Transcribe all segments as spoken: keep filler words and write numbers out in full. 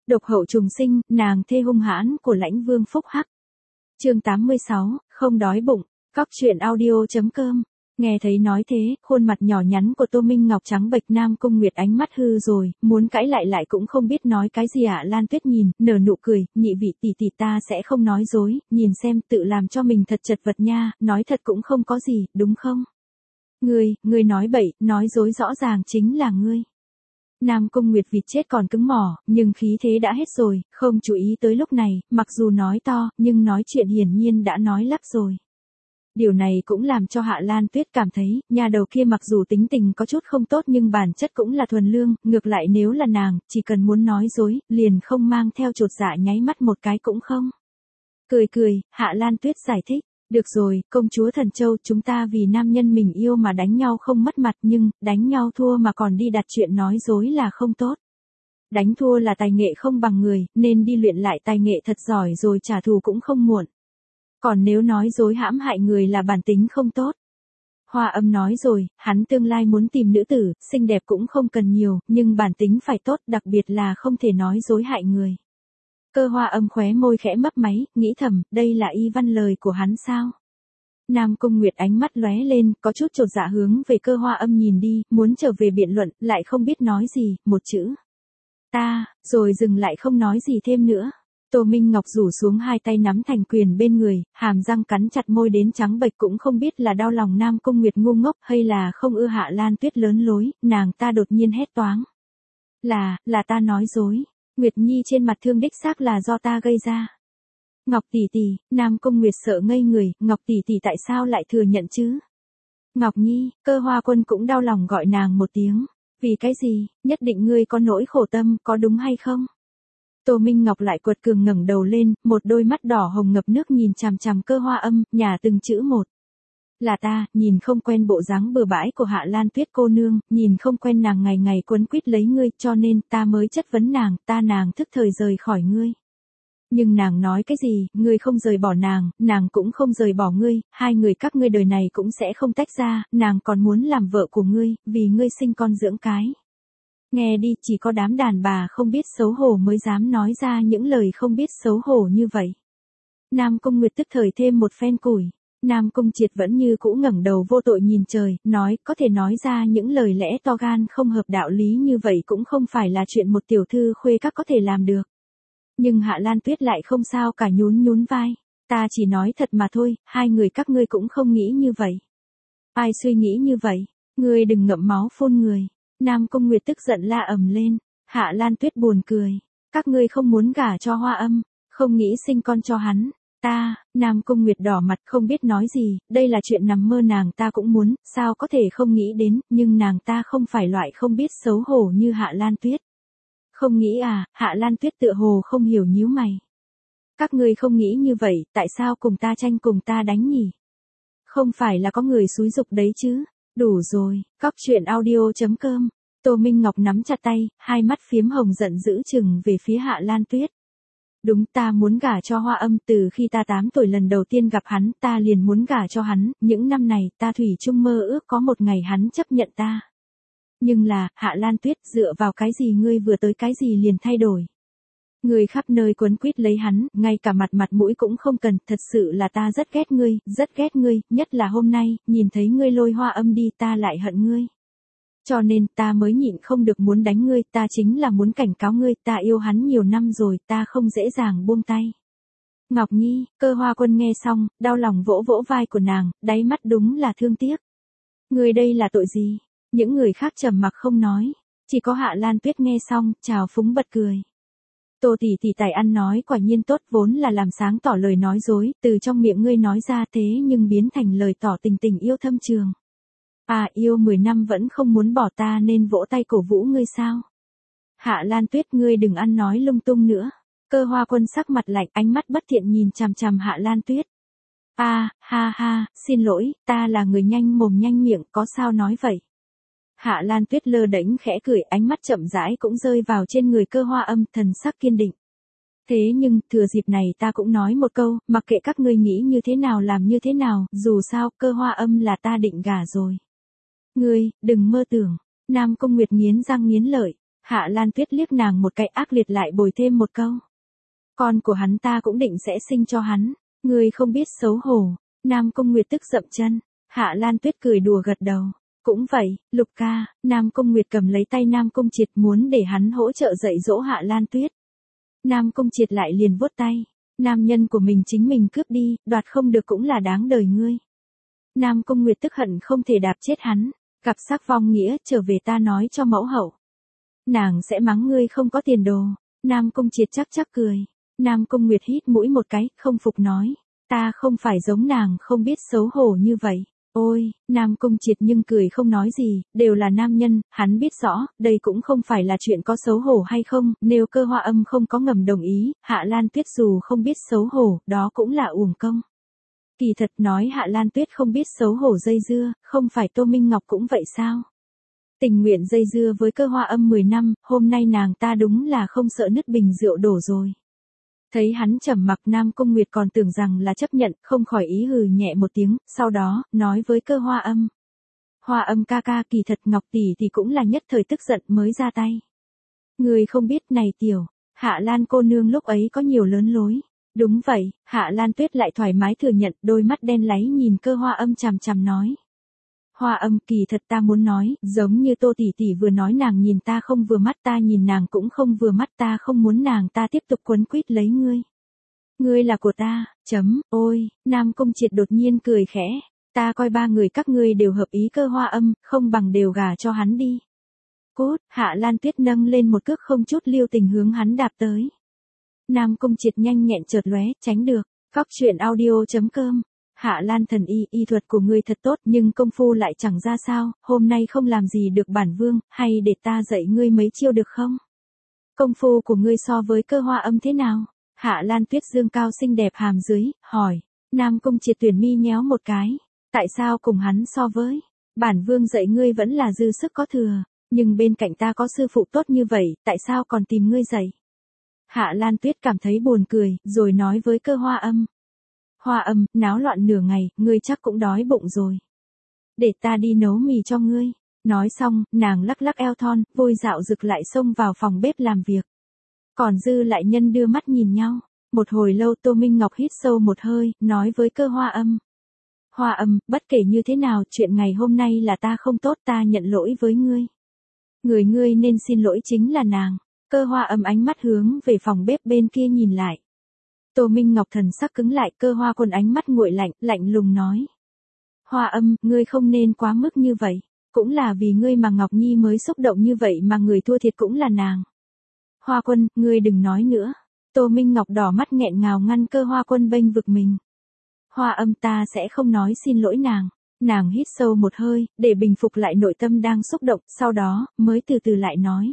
Độc hậu trùng sinh, nàng thê hung hãn của lãnh vương phúc hắc. Chương tám mươi sáu, không đói bụng. Cóc truyện audio chấm com. Nghe thấy nói thế, khuôn mặt nhỏ nhắn của Tô Minh Ngọc trắng bệch. Nam Cung Nguyệt ánh mắt hư rồi, muốn cãi lại lại cũng không biết nói cái gì. Ạ Lan Tuyết nhìn, nở nụ cười, nhị vị tỷ tỷ ta sẽ không nói dối, nhìn xem tự làm cho mình thật chật vật nha, nói thật cũng không có gì, đúng không? Ngươi, ngươi nói bậy, nói dối rõ ràng chính là ngươi. Nam Cung Nguyệt vịt chết còn cứng mỏ, nhưng khí thế đã hết rồi, không chú ý tới lúc này, mặc dù nói to, nhưng nói chuyện hiển nhiên đã nói lắp rồi. Điều này cũng làm cho Hạ Lan Tuyết cảm thấy, nhà đầu kia mặc dù tính tình có chút không tốt nhưng bản chất cũng là thuần lương, ngược lại nếu là nàng, chỉ cần muốn nói dối, liền không mang theo chột dạ nháy mắt một cái cũng không. Cười cười, Hạ Lan Tuyết giải thích. Được rồi, công chúa Thần Châu, chúng ta vì nam nhân mình yêu mà đánh nhau không mất mặt, nhưng, đánh nhau thua mà còn đi đặt chuyện nói dối là không tốt. Đánh thua là tài nghệ không bằng người, nên đi luyện lại tài nghệ thật giỏi rồi trả thù cũng không muộn. Còn nếu nói dối hãm hại người là bản tính không tốt. Hoa Âm nói rồi, hắn tương lai muốn tìm nữ tử, xinh đẹp cũng không cần nhiều, nhưng bản tính phải tốt, đặc biệt là không thể nói dối hại người. Cơ Hoa Âm khóe môi khẽ mấp máy, nghĩ thầm, đây là y văn lời của hắn sao? Nam Cung Nguyệt ánh mắt lóe lên, có chút chột dạ hướng về Cơ Hoa Âm nhìn đi, muốn trở về biện luận, lại không biết nói gì, một chữ. Ta, rồi dừng lại không nói gì thêm nữa. Tô Minh Ngọc rủ xuống hai tay nắm thành quyền bên người, hàm răng cắn chặt môi đến trắng bệch, cũng không biết là đau lòng Nam Cung Nguyệt ngu ngốc hay là không ưa Hạ Lan Tuyết lớn lối, nàng ta đột nhiên hét toáng. Là, là ta nói dối. Nguyệt Nhi trên mặt thương đích xác là do ta gây ra. Ngọc tỷ tỷ, Nam Cung Nguyệt sợ ngây người, Ngọc tỷ tỷ tại sao lại thừa nhận chứ? Ngọc Nhi, Cơ Hoa Quân cũng đau lòng gọi nàng một tiếng. Vì cái gì, nhất định ngươi có nỗi khổ tâm, có đúng hay không? Tô Minh Ngọc lại quật cường ngẩng đầu lên, một đôi mắt đỏ hồng ngập nước nhìn chằm chằm Cơ Hoa Âm, nhả từng chữ một. Là ta, nhìn không quen bộ dáng bừa bãi của Hạ Lan Tuyết cô nương, nhìn không quen nàng ngày ngày quấn quýt lấy ngươi, cho nên ta mới chất vấn nàng, ta nàng thức thời rời khỏi ngươi. Nhưng nàng nói cái gì, ngươi không rời bỏ nàng, nàng cũng không rời bỏ ngươi, hai người các ngươi đời này cũng sẽ không tách ra, nàng còn muốn làm vợ của ngươi, vì ngươi sinh con dưỡng cái. Nghe đi, chỉ có đám đàn bà không biết xấu hổ mới dám nói ra những lời không biết xấu hổ như vậy. Nam Cung Nguyệt tức thời thêm một phen củi. Nam Cung Triệt vẫn như cũ ngẩng đầu vô tội nhìn trời, nói, có thể nói ra những lời lẽ to gan không hợp đạo lý như vậy cũng không phải là chuyện một tiểu thư khuê các có thể làm được. Nhưng Hạ Lan Tuyết lại không sao cả, nhún nhún vai. Ta chỉ nói thật mà thôi, hai người các ngươi cũng không nghĩ như vậy. Ai suy nghĩ như vậy? Ngươi đừng ngậm máu phun người. Nam Cung Nguyệt tức giận la ầm lên. Hạ Lan Tuyết buồn cười. Các ngươi không muốn gả cho Hoa Âm, không nghĩ sinh con cho hắn. Ta, Nam Cung Nguyệt đỏ mặt không biết nói gì, đây là chuyện nằm mơ nàng ta cũng muốn, sao có thể không nghĩ đến, nhưng nàng ta không phải loại không biết xấu hổ như Hạ Lan Tuyết. Không nghĩ à, Hạ Lan Tuyết tựa hồ không hiểu nhíu mày. Các ngươi không nghĩ như vậy, tại sao cùng ta tranh cùng ta đánh nhỉ? Không phải là có người xúi giục đấy chứ? Đủ rồi, cóc truyện audio chấm com. Tô Minh Ngọc nắm chặt tay, hai mắt phiếm hồng giận dữ chừng về phía Hạ Lan Tuyết. Đúng, ta muốn gả cho Hoa Âm, từ khi ta tám tuổi lần đầu tiên gặp hắn, ta liền muốn gả cho hắn, những năm này, ta thủy chung mơ ước có một ngày hắn chấp nhận ta. Nhưng là, Hạ Lan Tuyết, dựa vào cái gì ngươi vừa tới cái gì liền thay đổi? Ngươi khắp nơi quấn quýt lấy hắn, ngay cả mặt mặt mũi cũng không cần, thật sự là ta rất ghét ngươi, rất ghét ngươi, nhất là hôm nay, nhìn thấy ngươi lôi Hoa Âm đi ta lại hận ngươi. Cho nên ta mới nhịn không được muốn đánh ngươi, ta chính là muốn cảnh cáo ngươi, ta yêu hắn nhiều năm rồi, ta không dễ dàng buông tay. Ngọc Nhi, Cơ Hoa Quân nghe xong, đau lòng vỗ vỗ vai của nàng, đáy mắt đúng là thương tiếc. Ngươi đây là tội gì? Những người khác trầm mặc không nói, chỉ có Hạ Lan Tuyết nghe xong, trào phúng bật cười. Tô tỷ tỷ tài ăn nói quả nhiên tốt, vốn là làm sáng tỏ lời nói dối, từ trong miệng ngươi nói ra thế nhưng biến thành lời tỏ tình tình yêu thâm trường. À, yêu mười năm vẫn không muốn bỏ ta nên vỗ tay cổ vũ ngươi sao? Hạ Lan Tuyết, ngươi đừng ăn nói lung tung nữa. Cơ Hoa Quân sắc mặt lạnh, ánh mắt bất thiện nhìn chằm chằm Hạ Lan Tuyết. À, ha ha, xin lỗi, ta là người nhanh mồm nhanh miệng, có sao nói vậy? Hạ Lan Tuyết lơ đễnh khẽ cười, ánh mắt chậm rãi cũng rơi vào trên người Cơ Hoa Âm, thần sắc kiên định. Thế nhưng, thừa dịp này ta cũng nói một câu, mặc kệ các ngươi nghĩ như thế nào làm như thế nào, dù sao, Cơ Hoa Âm là ta định gả rồi. Ngươi, đừng mơ tưởng. Nam Cung Nguyệt nghiến răng nghiến lợi. Hạ Lan Tuyết liếc nàng một cái ác liệt lại bồi thêm một câu. Con của hắn ta cũng định sẽ sinh cho hắn, ngươi không biết xấu hổ. Nam Cung Nguyệt tức dậm chân, Hạ Lan Tuyết cười đùa gật đầu. Cũng vậy, Lục ca, Nam Cung Nguyệt cầm lấy tay Nam Cung Triệt muốn để hắn hỗ trợ dạy dỗ Hạ Lan Tuyết. Nam Cung Triệt lại liền vuốt tay, nam nhân của mình chính mình cướp đi, đoạt không được cũng là đáng đời ngươi. Nam Cung Nguyệt tức hận không thể đạp chết hắn, cặp sắc vong nghĩa trở về ta nói cho mẫu hậu. Nàng sẽ mắng ngươi không có tiền đồ, Nam Cung Triệt chắc chắc cười. Nam Cung Nguyệt hít mũi một cái, không phục nói, ta không phải giống nàng không biết xấu hổ như vậy. Ôi, Nam Cung Triệt nhưng cười không nói gì, đều là nam nhân, hắn biết rõ, đây cũng không phải là chuyện có xấu hổ hay không, nếu Cơ Hoa Âm không có ngầm đồng ý, Hạ Lan Tuyết dù không biết xấu hổ, đó cũng là uổng công. Kỳ thật nói Hạ Lan Tuyết không biết xấu hổ dây dưa, không phải Tô Minh Ngọc cũng vậy sao? Tình nguyện dây dưa với Cơ Hoa Âm mười năm, hôm nay nàng ta đúng là không sợ nứt bình rượu đổ rồi. Thấy hắn trầm mặc, Nam Cung Nguyệt còn tưởng rằng là chấp nhận, không khỏi ý hừ nhẹ một tiếng, sau đó, nói với Cơ Hoa Âm. Hoa Âm ca ca, kỳ thật Ngọc tỷ thì cũng là nhất thời tức giận mới ra tay. Người không biết này tiểu, Hạ Lan cô nương lúc ấy có nhiều lớn lối. Đúng vậy, Hạ Lan Tuyết lại thoải mái thừa nhận, đôi mắt đen láy nhìn Cơ Hoa Âm chằm chằm nói. Hoa Âm, kỳ thật ta muốn nói, giống như Tô tỷ tỷ vừa nói, nàng nhìn ta không vừa mắt, ta nhìn nàng cũng không vừa mắt, ta không muốn nàng ta tiếp tục quấn quýt lấy ngươi. Ngươi là của ta, chấm, ôi, Nam Cung Triệt đột nhiên cười khẽ, ta coi ba người các ngươi đều hợp ý Cơ Hoa Âm, không bằng đều gả cho hắn đi. Cốt, Hạ Lan Tuyết nâng lên một cước không chút lưu tình hướng hắn đạp tới. Nam Cung Triệt nhanh nhẹn chợt lóe, tránh được. Cóc truyện audio chấm com. Hạ Lan thần y, y thuật của ngươi thật tốt, nhưng công phu lại chẳng ra sao, hôm nay không làm gì được bản vương, hay để ta dạy ngươi mấy chiêu được không? Công phu của ngươi so với Cơ Hoa Âm thế nào? Hạ Lan Tuyết dương cao xinh đẹp hàm dưới, hỏi. Nam Cung Triệt tuyển mi nhéo một cái. Tại sao cùng hắn so với? Bản vương dạy ngươi vẫn là dư sức có thừa, nhưng bên cạnh ta có sư phụ tốt như vậy, tại sao còn tìm ngươi dạy? Hạ Lan Tuyết cảm thấy buồn cười, rồi nói với Cơ Hoa Âm. Hoa Âm, náo loạn nửa ngày, ngươi chắc cũng đói bụng rồi. Để ta đi nấu mì cho ngươi. Nói xong, nàng lắc lắc eo thon, vui dạo rực lại xông vào phòng bếp làm việc. Còn dư lại nhân đưa mắt nhìn nhau. Một hồi lâu Tô Minh Ngọc hít sâu một hơi, nói với Cơ Hoa Âm. Hoa Âm, bất kể như thế nào, chuyện ngày hôm nay là ta không tốt, ta nhận lỗi với ngươi. Người ngươi nên xin lỗi chính là nàng. Cơ Hoa Âm ánh mắt hướng về phòng bếp bên kia nhìn lại. Tô Minh Ngọc thần sắc cứng lại, Cơ Hoa Quân ánh mắt nguội lạnh, lạnh lùng nói. Hoa Âm, ngươi không nên quá mức như vậy. Cũng là vì ngươi mà Ngọc Nhi mới xúc động như vậy mà người thua thiệt cũng là nàng. Hoa Quân, ngươi đừng nói nữa. Tô Minh Ngọc đỏ mắt nghẹn ngào ngăn Cơ Hoa Quân bênh vực mình. Hoa Âm, ta sẽ không nói xin lỗi nàng. Nàng hít sâu một hơi, để bình phục lại nội tâm đang xúc động, sau đó, mới từ từ lại nói.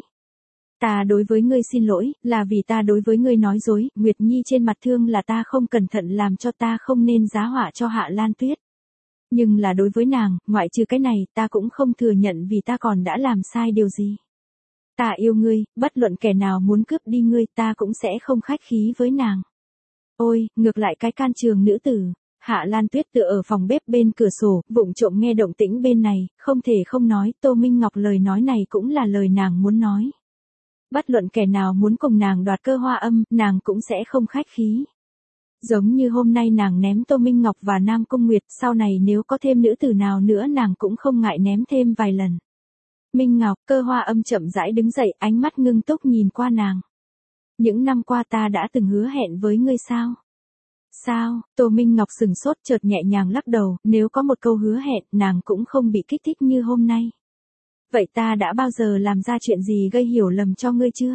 Ta đối với ngươi xin lỗi, là vì ta đối với ngươi nói dối, Nguyệt Nhi trên mặt thương là ta không cẩn thận làm cho, ta không nên giá họa cho Hạ Lan Tuyết. Nhưng là đối với nàng, ngoại trừ cái này, ta cũng không thừa nhận vì ta còn đã làm sai điều gì. Ta yêu ngươi, bất luận kẻ nào muốn cướp đi ngươi, ta cũng sẽ không khách khí với nàng. Ôi, ngược lại cái can trường nữ tử. Hạ Lan Tuyết tựa ở phòng bếp bên cửa sổ, vụng trộm nghe động tĩnh bên này, không thể không nói, Tô Minh Ngọc lời nói này cũng là lời nàng muốn nói. Bất luận kẻ nào muốn cùng nàng đoạt Cơ Hoa Âm, nàng cũng sẽ không khách khí. Giống như hôm nay nàng ném Tô Minh Ngọc và Nam Cung Nguyệt, sau này nếu có thêm nữ tử nào nữa nàng cũng không ngại ném thêm vài lần. Minh Ngọc, Cơ Hoa Âm chậm rãi đứng dậy, ánh mắt ngưng túc nhìn qua nàng. Những năm qua ta đã từng hứa hẹn với ngươi sao? Sao? Tô Minh Ngọc sừng sốt chợt nhẹ nhàng lắc đầu, nếu có một câu hứa hẹn, nàng cũng không bị kích thích như hôm nay. Vậy ta đã bao giờ làm ra chuyện gì gây hiểu lầm cho ngươi chưa?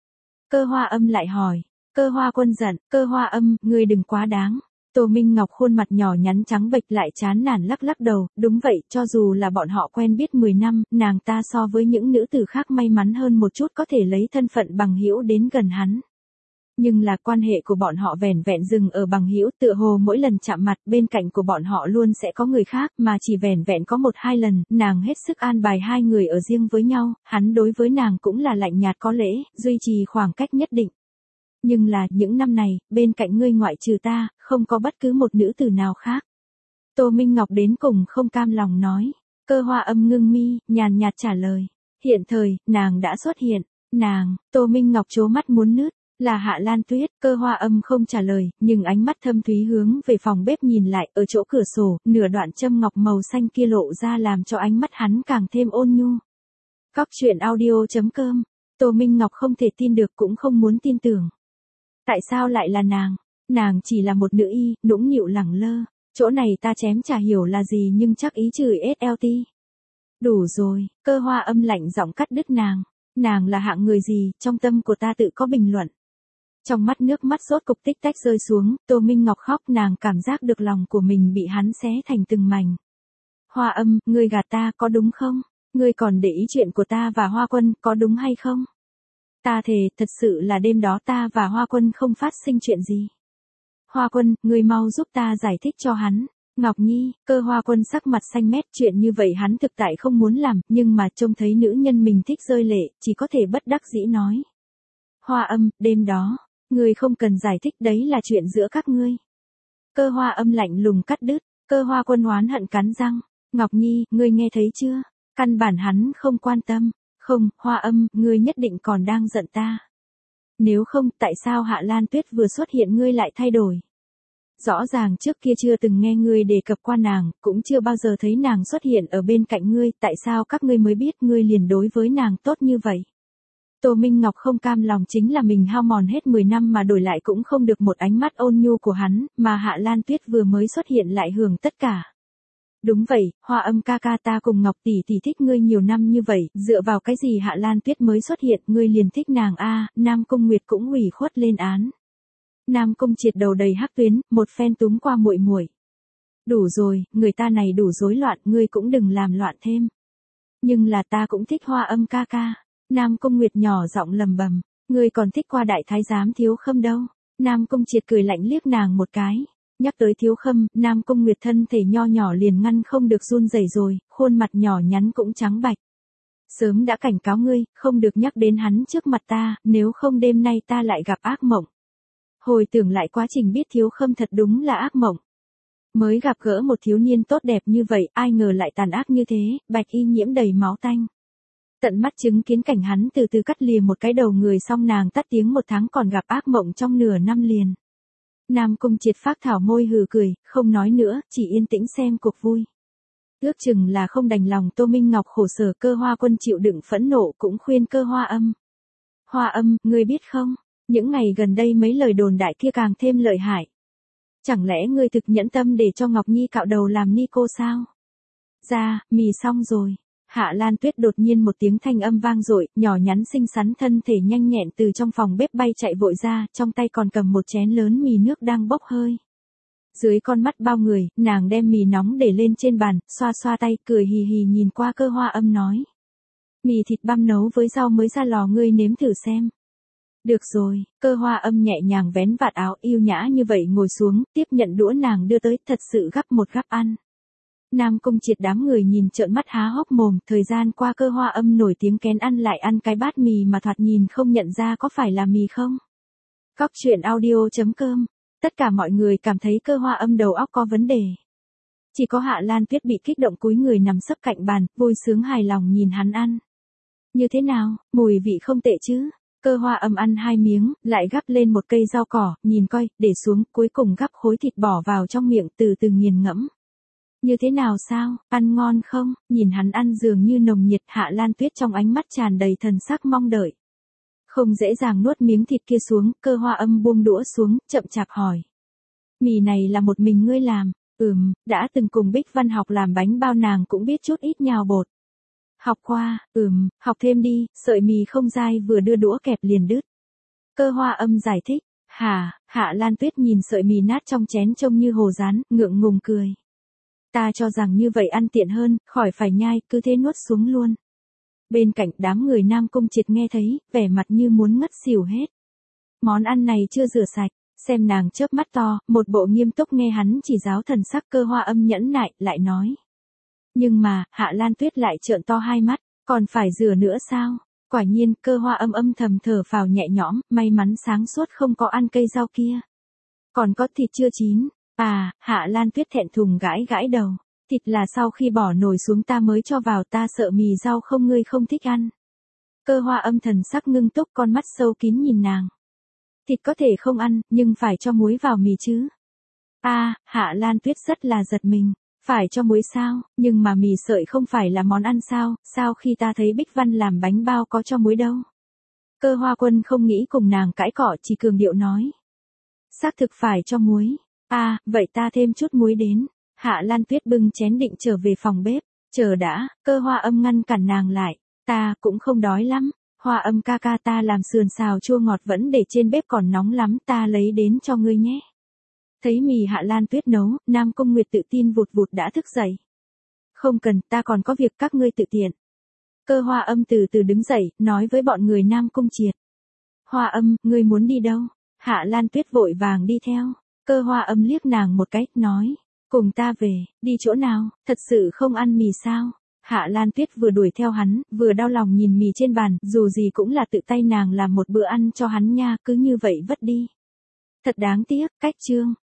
Cơ Hoa Âm lại hỏi. Cơ Hoa Quân giận, Cơ Hoa Âm, ngươi đừng quá đáng. Tô Minh Ngọc khuôn mặt nhỏ nhắn trắng bệch lại chán nản lắc lắc đầu, đúng vậy, cho dù là bọn họ quen biết mười năm, nàng ta so với những nữ tử khác may mắn hơn một chút có thể lấy thân phận bằng hữu đến gần hắn. Nhưng là quan hệ của bọn họ vẻn vẹn dừng ở bằng hữu, tựa hồ mỗi lần chạm mặt bên cạnh của bọn họ luôn sẽ có người khác, mà chỉ vẻn vẹn có một hai lần, nàng hết sức an bài hai người ở riêng với nhau, hắn đối với nàng cũng là lạnh nhạt có lễ, duy trì khoảng cách nhất định. Nhưng là, những năm này, bên cạnh ngươi ngoại trừ ta, không có bất cứ một nữ tử nào khác. Tô Minh Ngọc đến cùng không cam lòng nói. Cơ Hoa Âm ngưng mi, nhàn nhạt trả lời. Hiện thời, nàng đã xuất hiện. Nàng, Tô Minh Ngọc trố mắt muốn nứt, là Hạ Lan Tuyết, Cơ Hoa Âm không trả lời, nhưng ánh mắt thâm thúy hướng về phòng bếp nhìn lại, ở chỗ cửa sổ, nửa đoạn châm ngọc màu xanh kia lộ ra làm cho ánh mắt hắn càng thêm ôn nhu. Cóc truyện audio.com, Tô Minh Ngọc không thể tin được cũng không muốn tin tưởng. Tại sao lại là nàng? Nàng chỉ là một nữ y, nũng nịu lẳng lơ, chỗ này ta chém chả hiểu là gì nhưng chắc ý chửi ét lờ tê. Đủ rồi, Cơ Hoa Âm lạnh giọng cắt đứt nàng. Nàng là hạng người gì, trong tâm của ta tự có bình luận. Trong mắt nước mắt rốt cục tích tách rơi xuống, Tô Minh Ngọc khóc, nàng cảm giác được lòng của mình bị hắn xé thành từng mảnh. Hoa Âm, ngươi gạt ta có đúng không? Ngươi còn để ý chuyện của ta và Hoa Quân có đúng hay không? Ta thề, thật sự là đêm đó ta và Hoa Quân không phát sinh chuyện gì. Hoa Quân, ngươi mau giúp ta giải thích cho hắn. Ngọc Nhi, Cơ Hoa Quân sắc mặt xanh mét, chuyện như vậy hắn thực tại không muốn làm, nhưng mà trông thấy nữ nhân mình thích rơi lệ, chỉ có thể bất đắc dĩ nói. Hoa Âm, đêm đó, ngươi không cần giải thích, đấy là chuyện giữa các ngươi. Cơ Hoa Âm lạnh lùng cắt đứt, Cơ Hoa Quân oán hận cắn răng. Ngọc Nhi, ngươi nghe thấy chưa? Căn bản hắn không quan tâm. Không, Hoa Âm, ngươi nhất định còn đang giận ta. Nếu không, tại sao Hạ Lan Tuyết vừa xuất hiện ngươi lại thay đổi? Rõ ràng trước kia chưa từng nghe ngươi đề cập qua nàng, cũng chưa bao giờ thấy nàng xuất hiện ở bên cạnh ngươi, tại sao các ngươi mới biết ngươi liền đối với nàng tốt như vậy? Tô Minh Ngọc không cam lòng chính là mình hao mòn hết mười năm mà đổi lại cũng không được một ánh mắt ôn nhu của hắn, mà Hạ Lan Tuyết vừa mới xuất hiện lại hưởng tất cả. Đúng vậy, Hoa Âm ca ca, ta cùng Ngọc tỷ tỷ thích ngươi nhiều năm như vậy, dựa vào cái gì Hạ Lan Tuyết mới xuất hiện, ngươi liền thích nàng a? Nam Cung Nguyệt cũng ủy khuất lên án. Nam Cung Triệt đầu đầy hắc tuyến, một phen túm qua muội muội. Đủ rồi, người ta này đủ rối loạn, ngươi cũng đừng làm loạn thêm. Nhưng là ta cũng thích Hoa Âm ca ca. Nam Cung Nguyệt nhỏ giọng lầm bầm, ngươi còn thích qua đại thái giám Thiếu Khâm đâu. Nam Cung Triệt cười lạnh liếc nàng một cái. Nhắc tới Thiếu Khâm, Nam Cung Nguyệt thân thể nho nhỏ liền ngăn không được run rẩy rồi, khuôn mặt nhỏ nhắn cũng trắng bạch. Sớm đã cảnh cáo ngươi, không được nhắc đến hắn trước mặt ta, nếu không đêm nay ta lại gặp ác mộng. Hồi tưởng lại quá trình biết Thiếu Khâm thật đúng là ác mộng. Mới gặp gỡ một thiếu niên tốt đẹp như vậy, ai ngờ lại tàn ác như thế, bạch y nhiễm đầy máu tanh. Tận mắt chứng kiến cảnh hắn từ từ cắt lìa một cái đầu người, xong nàng tắt tiếng một tháng còn gặp ác mộng trong nửa năm liền. Nam Cung Triệt phác thảo môi hừ cười, không nói nữa, chỉ yên tĩnh xem cuộc vui. Ước chừng là không đành lòng Tô Minh Ngọc khổ sở, Cơ Hoa Quân chịu đựng phẫn nộ cũng khuyên Cơ Hoa Âm. Hoa Âm, ngươi biết không, những ngày gần đây mấy lời đồn đại kia càng thêm lợi hại. Chẳng lẽ ngươi thực nhẫn tâm để cho Ngọc Nhi cạo đầu làm ni cô sao? Ra, mì xong rồi. Hạ Lan Tuyết đột nhiên một tiếng thanh âm vang dội, nhỏ nhắn xinh xắn thân thể nhanh nhẹn từ trong phòng bếp bay chạy vội ra, trong tay còn cầm một chén lớn mì nước đang bốc hơi. Dưới con mắt bao người, nàng đem mì nóng để lên trên bàn, xoa xoa tay, cười hì hì nhìn qua Cơ Hoa Âm nói. Mì thịt băm nấu với rau mới ra lò, ngươi nếm thử xem. Được rồi, Cơ Hoa Âm nhẹ nhàng vén vạt áo, yêu nhã như vậy ngồi xuống, tiếp nhận đũa nàng đưa tới, thật sự gắp một gắp ăn. Nam Cung Triệt đám người nhìn trợn mắt há hốc mồm, thời gian qua Cơ Hoa Âm nổi tiếng kén ăn lại ăn cái bát mì mà thoạt nhìn không nhận ra có phải là mì không. Cóc truyện audio.com, tất cả mọi người cảm thấy Cơ Hoa Âm đầu óc có vấn đề. Chỉ có Hạ Lan Tuyết bị kích động cúi người nằm sấp cạnh bàn, vui sướng hài lòng nhìn hắn ăn. Như thế nào, mùi vị không tệ chứ? Cơ Hoa Âm ăn hai miếng, lại gắp lên một cây rau cỏ, nhìn coi, để xuống, cuối cùng gắp khối thịt bỏ vào trong miệng, từ từ nghiền ngẫm. Như thế nào sao, ăn ngon không? Nhìn hắn ăn dường như nồng nhiệt, Hạ Lan Tuyết trong ánh mắt tràn đầy thần sắc mong đợi. Không dễ dàng nuốt miếng thịt kia xuống, Cơ Hoa Âm buông đũa xuống, chậm chạp hỏi. Mì này là một mình ngươi làm? Ừm, đã từng cùng Bích Văn học làm bánh bao, nàng cũng biết chút ít nhào bột. Học qua, ừm, học thêm đi, sợi mì không dai vừa đưa đũa kẹp liền đứt. Cơ Hoa Âm giải thích. Hả? Hạ Lan Tuyết nhìn sợi mì nát trong chén trông như hồ rán, ngượng ngùng cười. Ta cho rằng như vậy ăn tiện hơn, khỏi phải nhai, cứ thế nuốt xuống luôn. Bên cạnh đám người Nam Cung Triệt nghe thấy, vẻ mặt như muốn ngất xỉu hết. Món ăn này chưa rửa sạch, xem nàng chớp mắt to, một bộ nghiêm túc nghe hắn chỉ giáo, thần sắc Cơ Hoa Âm nhẫn nại, lại nói. Nhưng mà, Hạ Lan Tuyết lại trợn to hai mắt, còn phải rửa nữa sao? Quả nhiên, Cơ Hoa Âm âm thầm thở phào nhẹ nhõm, may mắn sáng suốt không có ăn cây rau kia. Còn có thịt chưa chín. À, Hạ Lan Tuyết thẹn thùng gãi gãi đầu. Thịt là sau khi bỏ nồi xuống ta mới cho vào, ta sợ mì rau không ngươi không thích ăn. Cơ Hoa Âm thần sắc ngưng túc, con mắt sâu kín nhìn nàng. Thịt có thể không ăn, nhưng phải cho muối vào mì chứ. A, Hạ Lan Tuyết rất là giật mình. Phải cho muối sao, nhưng mà mì sợi không phải là món ăn sao, sao khi ta thấy Bích Văn làm bánh bao có cho muối đâu. Cơ Hoa Quân không nghĩ cùng nàng cãi cọ, chỉ cường điệu nói. Xác thực phải cho muối. À, vậy ta thêm chút muối đến. Hạ Lan Tuyết bưng chén định trở về phòng bếp. Chờ đã, Cơ Hoa Âm ngăn cản nàng lại. Ta cũng không đói lắm. Hoa Âm ca ca, ta làm sườn xào chua ngọt vẫn để trên bếp còn nóng lắm, ta lấy đến cho ngươi nhé. Thấy mì Hạ Lan Tuyết nấu, Nam Cung Nguyệt tự tin vụt vụt đã thức dậy. Không cần, ta còn có việc, các ngươi tự tiện. Cơ Hoa Âm từ từ đứng dậy, nói với bọn người Nam Cung Triệt. Hoa Âm, ngươi muốn đi đâu? Hạ Lan Tuyết vội vàng đi theo. Cơ Hoa Âm liếc nàng một cái, nói. Cùng ta về, đi chỗ nào, thật sự không ăn mì sao? Hạ Lan Tuyết vừa đuổi theo hắn, vừa đau lòng nhìn mì trên bàn, dù gì cũng là tự tay nàng làm một bữa ăn cho hắn nha, cứ như vậy vất đi. Thật đáng tiếc, cách chương.